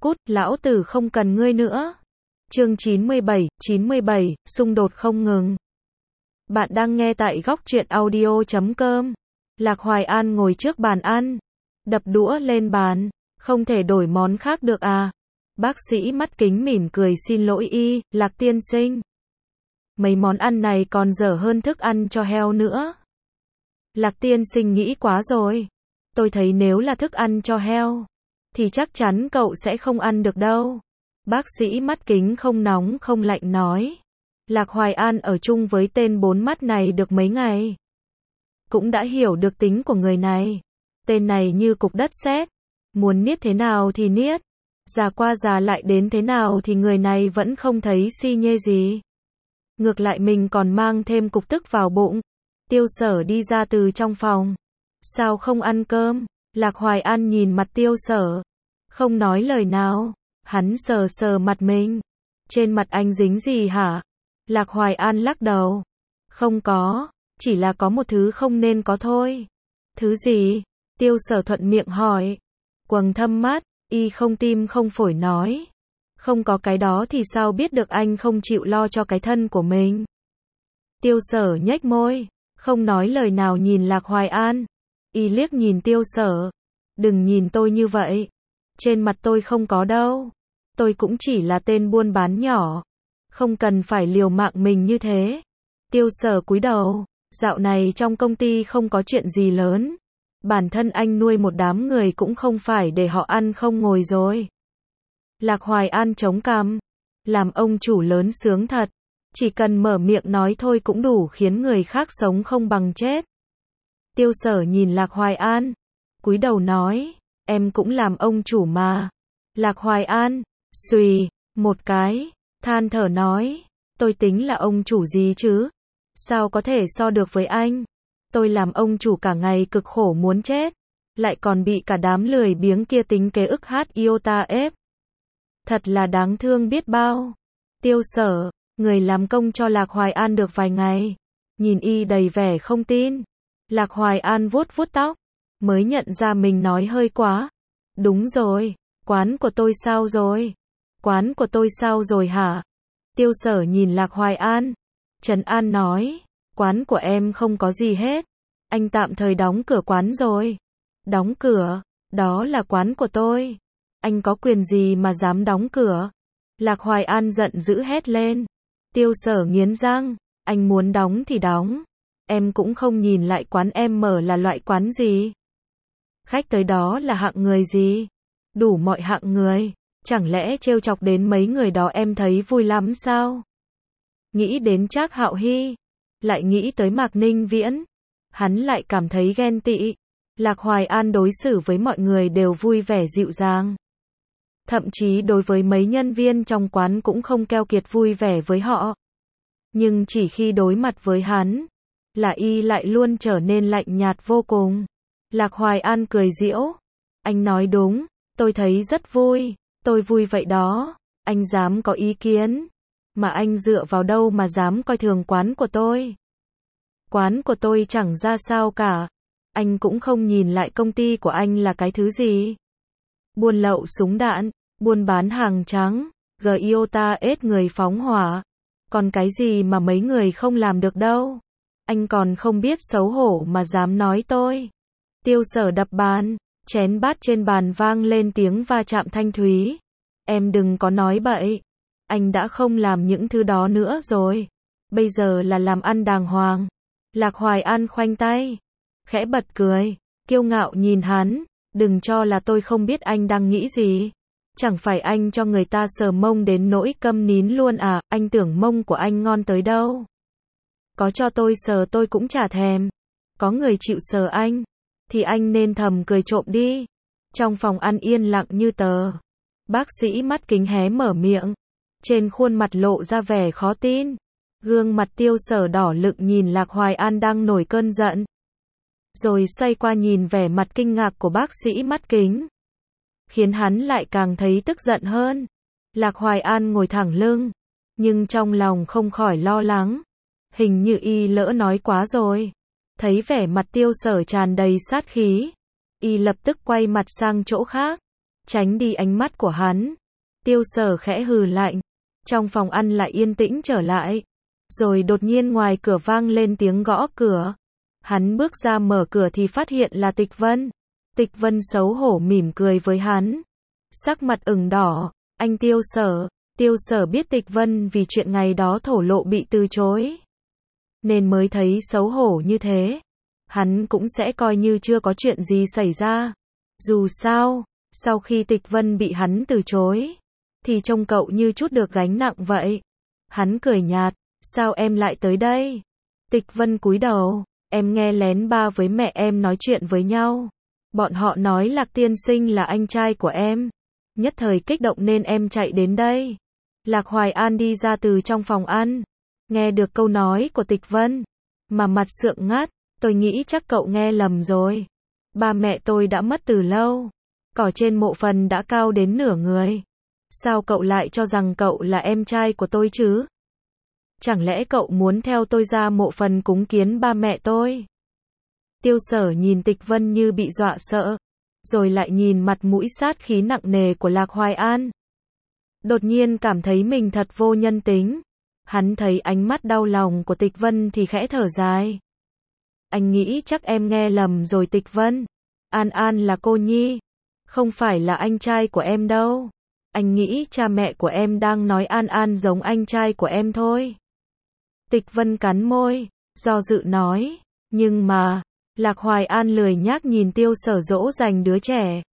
Cút, lão tử không cần ngươi nữa. Chương 97, xung đột không ngừng. Bạn đang nghe tại góc truyện audio.com. Lạc Hoài An ngồi trước bàn ăn, đập đũa lên bàn, không thể đổi món khác được à? Bác sĩ mắt kính mỉm cười xin lỗi y, Lạc tiên sinh. Mấy món ăn này còn dở hơn thức ăn cho heo nữa. Lạc tiên sinh nghĩ quá rồi. Tôi thấy nếu là thức ăn cho heo, thì chắc chắn cậu sẽ không ăn được đâu. Bác sĩ mắt kính không nóng không lạnh nói. Lạc Hoài An ở chung với tên bốn mắt này được mấy ngày, cũng đã hiểu được tính của người này. Tên này như cục đất sét, muốn niết thế nào thì niết, già qua già lại đến thế nào thì người này vẫn không thấy si nhê gì. Ngược lại mình còn mang thêm cục tức vào bụng. Tiêu Sở đi ra từ trong phòng. Sao không ăn cơm? Lạc Hoài An nhìn mặt Tiêu Sở, không nói lời nào. Hắn sờ sờ mặt mình. Trên mặt anh dính gì hả? Lạc Hoài An lắc đầu. Không có, chỉ là có một thứ không nên có thôi. Thứ gì? Tiêu Sở thuận miệng hỏi. Quầng thâm mắt, y không tim không phổi nói. Không có cái đó thì sao biết được anh không chịu lo cho cái thân của mình. Tiêu Sở nhếch môi, không nói lời nào nhìn Lạc Hoài An. Y liếc nhìn Tiêu Sở. Đừng nhìn tôi như vậy. Trên mặt tôi không có đâu. Tôi cũng chỉ là tên buôn bán nhỏ. Không cần phải liều mạng mình như thế. Tiêu Sở cúi đầu. Dạo này trong công ty không có chuyện gì lớn. Bản thân anh nuôi một đám người cũng không phải để họ ăn không ngồi rồi. Lạc Hoài An chống cằm. Làm ông chủ lớn sướng thật. Chỉ cần mở miệng nói thôi cũng đủ khiến người khác sống không bằng chết. Tiêu Sở nhìn Lạc Hoài An, cúi đầu nói, em cũng làm ông chủ mà. Lạc Hoài An, xùy, một cái, than thở nói, tôi tính là ông chủ gì chứ? Sao có thể so được với anh? Tôi làm ông chủ cả ngày cực khổ muốn chết, lại còn bị cả đám lười biếng kia tính kế ức hát iota ép. Thật là đáng thương biết bao. Tiêu Sở, người làm công cho Lạc Hoài An được vài ngày, nhìn y đầy vẻ không tin. Lạc Hoài An vuốt vuốt tóc, mới nhận ra mình nói hơi quá. Đúng rồi, quán của tôi sao rồi? Quán của tôi sao rồi hả? Tiêu Sở nhìn Lạc Hoài An, trấn an nói, quán của em không có gì hết. Anh tạm thời đóng cửa quán rồi. Đóng cửa? Đó là quán của tôi. Anh có quyền gì mà dám đóng cửa? Lạc Hoài An giận dữ hét lên. Tiêu Sở nghiến răng, anh muốn đóng thì đóng. Em cũng không nhìn lại quán em mở là loại quán gì. Khách tới đó là hạng người gì? Đủ mọi hạng người. Chẳng lẽ trêu chọc đến mấy người đó em thấy vui lắm sao? Nghĩ đến Trác Hạo Hy, lại nghĩ tới Mạc Ninh Viễn, hắn lại cảm thấy ghen tị. Lạc Hoài An đối xử với mọi người đều vui vẻ dịu dàng. Thậm chí đối với mấy nhân viên trong quán cũng không keo kiệt vui vẻ với họ. Nhưng chỉ khi đối mặt với hắn, là y lại luôn trở nên lạnh nhạt vô cùng. Lạc Hoài An cười giễu. Anh nói đúng, tôi thấy rất vui, tôi vui vậy đó, anh dám có ý kiến. Mà anh dựa vào đâu mà dám coi thường quán của tôi? Quán của tôi chẳng ra sao cả. Anh cũng không nhìn lại công ty của anh là cái thứ gì. Buôn lậu súng đạn, buôn bán hàng trắng, giota ết người phóng hỏa. Còn cái gì mà mấy người không làm được đâu. Anh còn không biết xấu hổ mà dám nói tôi. Tiêu Sở đập bàn, chén bát trên bàn vang lên tiếng va chạm thanh thúy. Em đừng có nói bậy. Anh đã không làm những thứ đó nữa rồi. Bây giờ là làm ăn đàng hoàng. Lạc Hoài An khoanh tay, khẽ bật cười, kiêu ngạo nhìn hắn. Đừng cho là tôi không biết anh đang nghĩ gì. Chẳng phải anh cho người ta sờ mông đến nỗi câm nín luôn à? Anh tưởng mông của anh ngon tới đâu. Có cho tôi sờ tôi cũng chả thèm. Có người chịu sờ anh, thì anh nên thầm cười trộm đi. Trong phòng ăn yên lặng như tờ. Bác sĩ mắt kính hé mở miệng. Trên khuôn mặt lộ ra vẻ khó tin. Gương mặt Tiêu Sở đỏ lựng nhìn Lạc Hoài An đang nổi cơn giận. Rồi xoay qua nhìn vẻ mặt kinh ngạc của bác sĩ mắt kính, khiến hắn lại càng thấy tức giận hơn. Lạc Hoài An ngồi thẳng lưng, nhưng trong lòng không khỏi lo lắng. Hình như y lỡ nói quá rồi. Thấy vẻ mặt Tiêu Sở tràn đầy sát khí, y lập tức quay mặt sang chỗ khác. tránh đi ánh mắt của hắn. Tiêu Sở khẽ hừ lạnh. Trong phòng ăn lại yên tĩnh trở lại. Rồi đột nhiên ngoài cửa vang lên tiếng gõ cửa. Hắn bước ra mở cửa thì phát hiện là Tịch Vân. Tịch Vân xấu hổ mỉm cười với hắn. Sắc mặt ửng đỏ. Anh Tiêu Sở. Tiêu Sở biết Tịch Vân vì chuyện ngày đó thổ lộ bị từ chối, nên mới thấy xấu hổ như thế. Hắn cũng sẽ coi như chưa có chuyện gì xảy ra. Dù sao, sau khi Tịch Vân bị hắn từ chối, thì trông cậu như chút được gánh nặng vậy. Hắn cười nhạt, sao em lại tới đây? Tịch Vân cúi đầu, em nghe lén ba với mẹ em nói chuyện với nhau. Bọn họ nói Lạc tiên sinh là anh trai của em. Nhất thời kích động nên em chạy đến đây. Lạc Hoài An đi ra từ trong phòng ăn. Nghe được câu nói của Tịch Vân, mà mặt sượng ngắt, tôi nghĩ chắc cậu nghe lầm rồi. Ba mẹ tôi đã mất từ lâu. Cỏ trên mộ phần đã cao đến nửa người. Sao cậu lại cho rằng cậu là em trai của tôi chứ? Chẳng lẽ cậu muốn theo tôi ra mộ phần cúng kiến ba mẹ tôi? Tiêu Sở nhìn Tịch Vân như bị dọa sợ, rồi lại nhìn mặt mũi sát khí nặng nề của Lạc Hoài An. Đột nhiên cảm thấy mình thật vô nhân tính. Hắn thấy ánh mắt đau lòng của Tịch Vân thì khẽ thở dài. Anh nghĩ chắc em nghe lầm rồi Tịch Vân. An An là cô nhi, không phải là anh trai của em đâu. Anh nghĩ cha mẹ của em đang nói An An giống anh trai của em thôi. Tịch Vân cắn môi, do dự nói. Nhưng mà, Lạc Hoài An lười nhác nhìn Tiêu Sở dỗ dành đứa trẻ.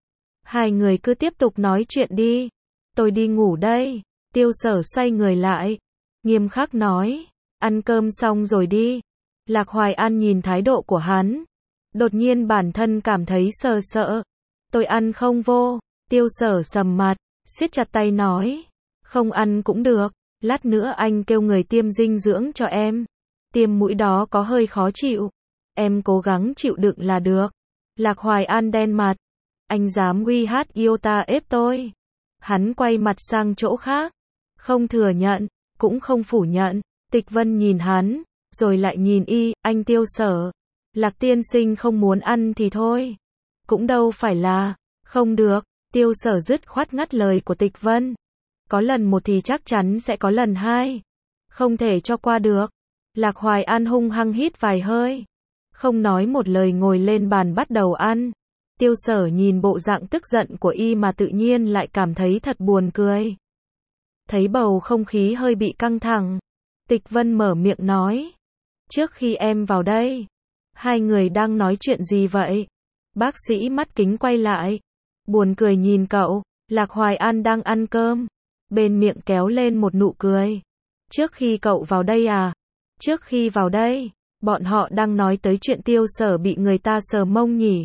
Hai người cứ tiếp tục nói chuyện đi. Tôi đi ngủ đây. Tiêu Sở xoay người lại, nghiêm khắc nói. Ăn cơm xong rồi đi. Lạc Hoài An nhìn thái độ của hắn. Đột nhiên bản thân cảm thấy sợ sợ. Tôi ăn không vô. Tiêu Sở sầm mặt, siết chặt tay nói. Không ăn cũng được. Lát nữa anh kêu người tiêm dinh dưỡng cho em. Tiêm mũi đó có hơi khó chịu. Em cố gắng chịu đựng là được. Lạc Hoài An đen mặt. Anh dám uy hát iota ép tôi. Hắn quay mặt sang chỗ khác. Không thừa nhận, cũng không phủ nhận. Tịch Vân nhìn hắn, rồi lại nhìn anh Tiêu Sở. Lạc tiên sinh không muốn ăn thì thôi. Cũng đâu phải là, không được. Tiêu Sở dứt khoát ngắt lời của Tịch Vân. Có lần một thì chắc chắn sẽ có lần hai. Không thể cho qua được. Lạc Hoài An hung hăng hít vài hơi. Không nói một lời ngồi lên bàn bắt đầu ăn. Tiêu Sở nhìn bộ dạng tức giận của mà tự nhiên lại cảm thấy thật buồn cười. Thấy bầu không khí hơi bị căng thẳng. Tịch Vân mở miệng nói. Trước khi em vào đây, hai người đang nói chuyện gì vậy? Bác sĩ mắt kính quay lại. Buồn cười nhìn cậu. Lạc Hoài An đang ăn cơm. Bên miệng kéo lên một nụ cười. Trước khi cậu vào đây à? Trước khi vào đây, bọn họ đang nói tới chuyện Tiêu Sở bị người ta sờ mông nhỉ?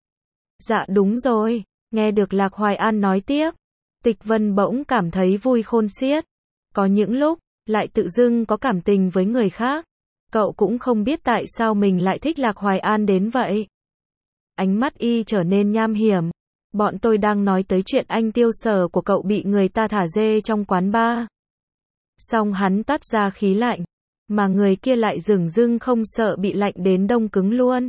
Dạ đúng rồi. Nghe được Lạc Hoài An nói tiếp, Tịch Vân bỗng cảm thấy vui khôn xiết. Có những lúc, lại tự dưng có cảm tình với người khác. Cậu cũng không biết tại sao mình lại thích Lạc Hoài An đến vậy. Ánh mắt trở nên nham hiểm. Bọn tôi đang nói tới chuyện anh Tiêu Sở của cậu bị người ta thả dê trong quán bar. Xong hắn tắt ra khí lạnh, mà người kia lại dửng dưng không sợ bị lạnh đến đông cứng luôn.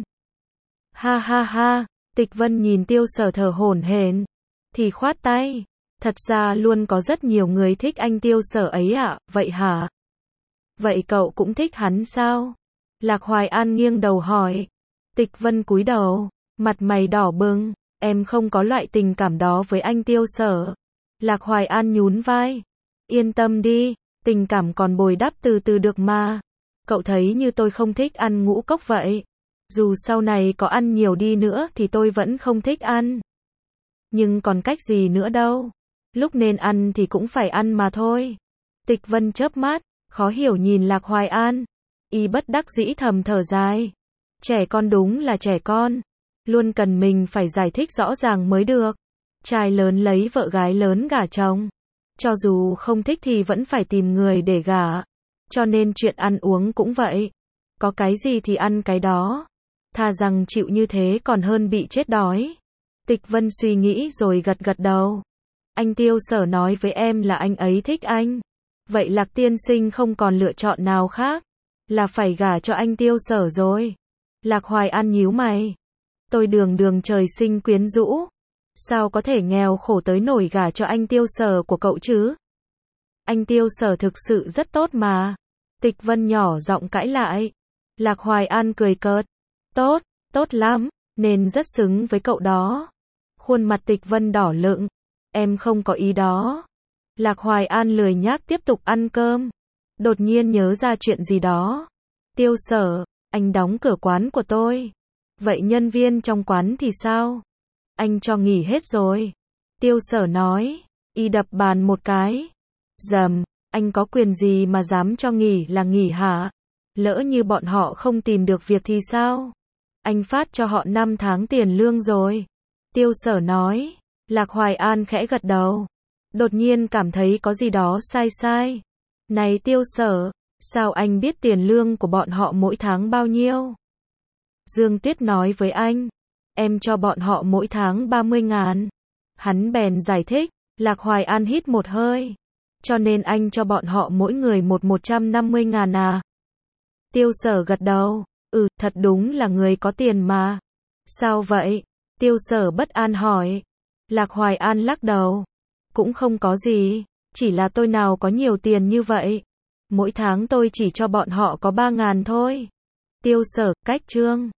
Ha ha ha, Tịch Vân nhìn Tiêu Sở thở hổn hển, thì khoát tay. Thật ra luôn có rất nhiều người thích anh Tiêu Sở ấy ạ, vậy hả? Vậy cậu cũng thích hắn sao? Lạc Hoài An nghiêng đầu hỏi. Tịch Vân cúi đầu, mặt mày đỏ bừng. Em không có loại tình cảm đó với anh Tiêu Sở. Lạc Hoài An nhún vai. Yên tâm đi, tình cảm còn bồi đắp từ từ được mà. Cậu thấy như tôi không thích ăn ngũ cốc vậy. Dù sau này có ăn nhiều đi nữa thì tôi vẫn không thích ăn. Nhưng còn cách gì nữa đâu. Lúc nên ăn thì cũng phải ăn mà thôi. Tịch Vân chớp mắt, khó hiểu nhìn Lạc Hoài An. Bất đắc dĩ thầm thở dài. Trẻ con đúng là trẻ con. Luôn cần mình phải giải thích rõ ràng mới được. Trai lớn lấy vợ, gái lớn gả chồng. Cho dù không thích thì vẫn phải tìm người để gả. Cho nên chuyện ăn uống cũng vậy. Có cái gì thì ăn cái đó. Thà rằng chịu như thế còn hơn bị chết đói. Tịch Vân suy nghĩ rồi gật gật đầu. Anh Tiêu Sở nói với em là anh ấy thích anh. Vậy Lạc tiên sinh không còn lựa chọn nào khác. Là phải gả cho anh Tiêu Sở rồi. Lạc Hoài An nhíu mày. Tôi đường đường trời sinh quyến rũ. Sao có thể nghèo khổ tới nổi gả cho anh Tiêu Sở của cậu chứ? Anh Tiêu Sở thực sự rất tốt mà. Tịch Vân nhỏ giọng cãi lại. Lạc Hoài An cười cợt. Tốt, tốt lắm, nên rất xứng với cậu đó. Khuôn mặt Tịch Vân đỏ lựng. Em không có ý đó. Lạc Hoài An lười nhác tiếp tục ăn cơm. Đột nhiên nhớ ra chuyện gì đó. Tiêu Sở, anh đóng cửa quán của tôi. Vậy nhân viên trong quán thì sao? Anh cho nghỉ hết rồi. Tiêu Sở nói. Y đập bàn một cái. Dầm, anh có quyền gì mà dám cho nghỉ là nghỉ hả? Lỡ như bọn họ không tìm được việc thì sao? Anh phát cho họ 5 tháng tiền lương rồi. Tiêu Sở nói. Lạc Hoài An khẽ gật đầu. Đột nhiên cảm thấy có gì đó sai sai. Này Tiêu Sở, sao anh biết tiền lương của bọn họ mỗi tháng bao nhiêu? Dương Tuyết nói với anh. Em cho bọn họ mỗi tháng 30.000. Hắn bèn giải thích. Lạc Hoài An hít một hơi. Cho nên anh cho bọn họ mỗi người 150.000 à? Tiêu Sở gật đầu. Thật đúng là người có tiền mà. Sao vậy? Tiêu Sở bất an hỏi. Lạc Hoài An lắc đầu. Cũng không có gì. Chỉ là tôi nào có nhiều tiền như vậy. Mỗi tháng tôi chỉ cho bọn họ có 3.000 thôi. Tiêu Sở, cách chương.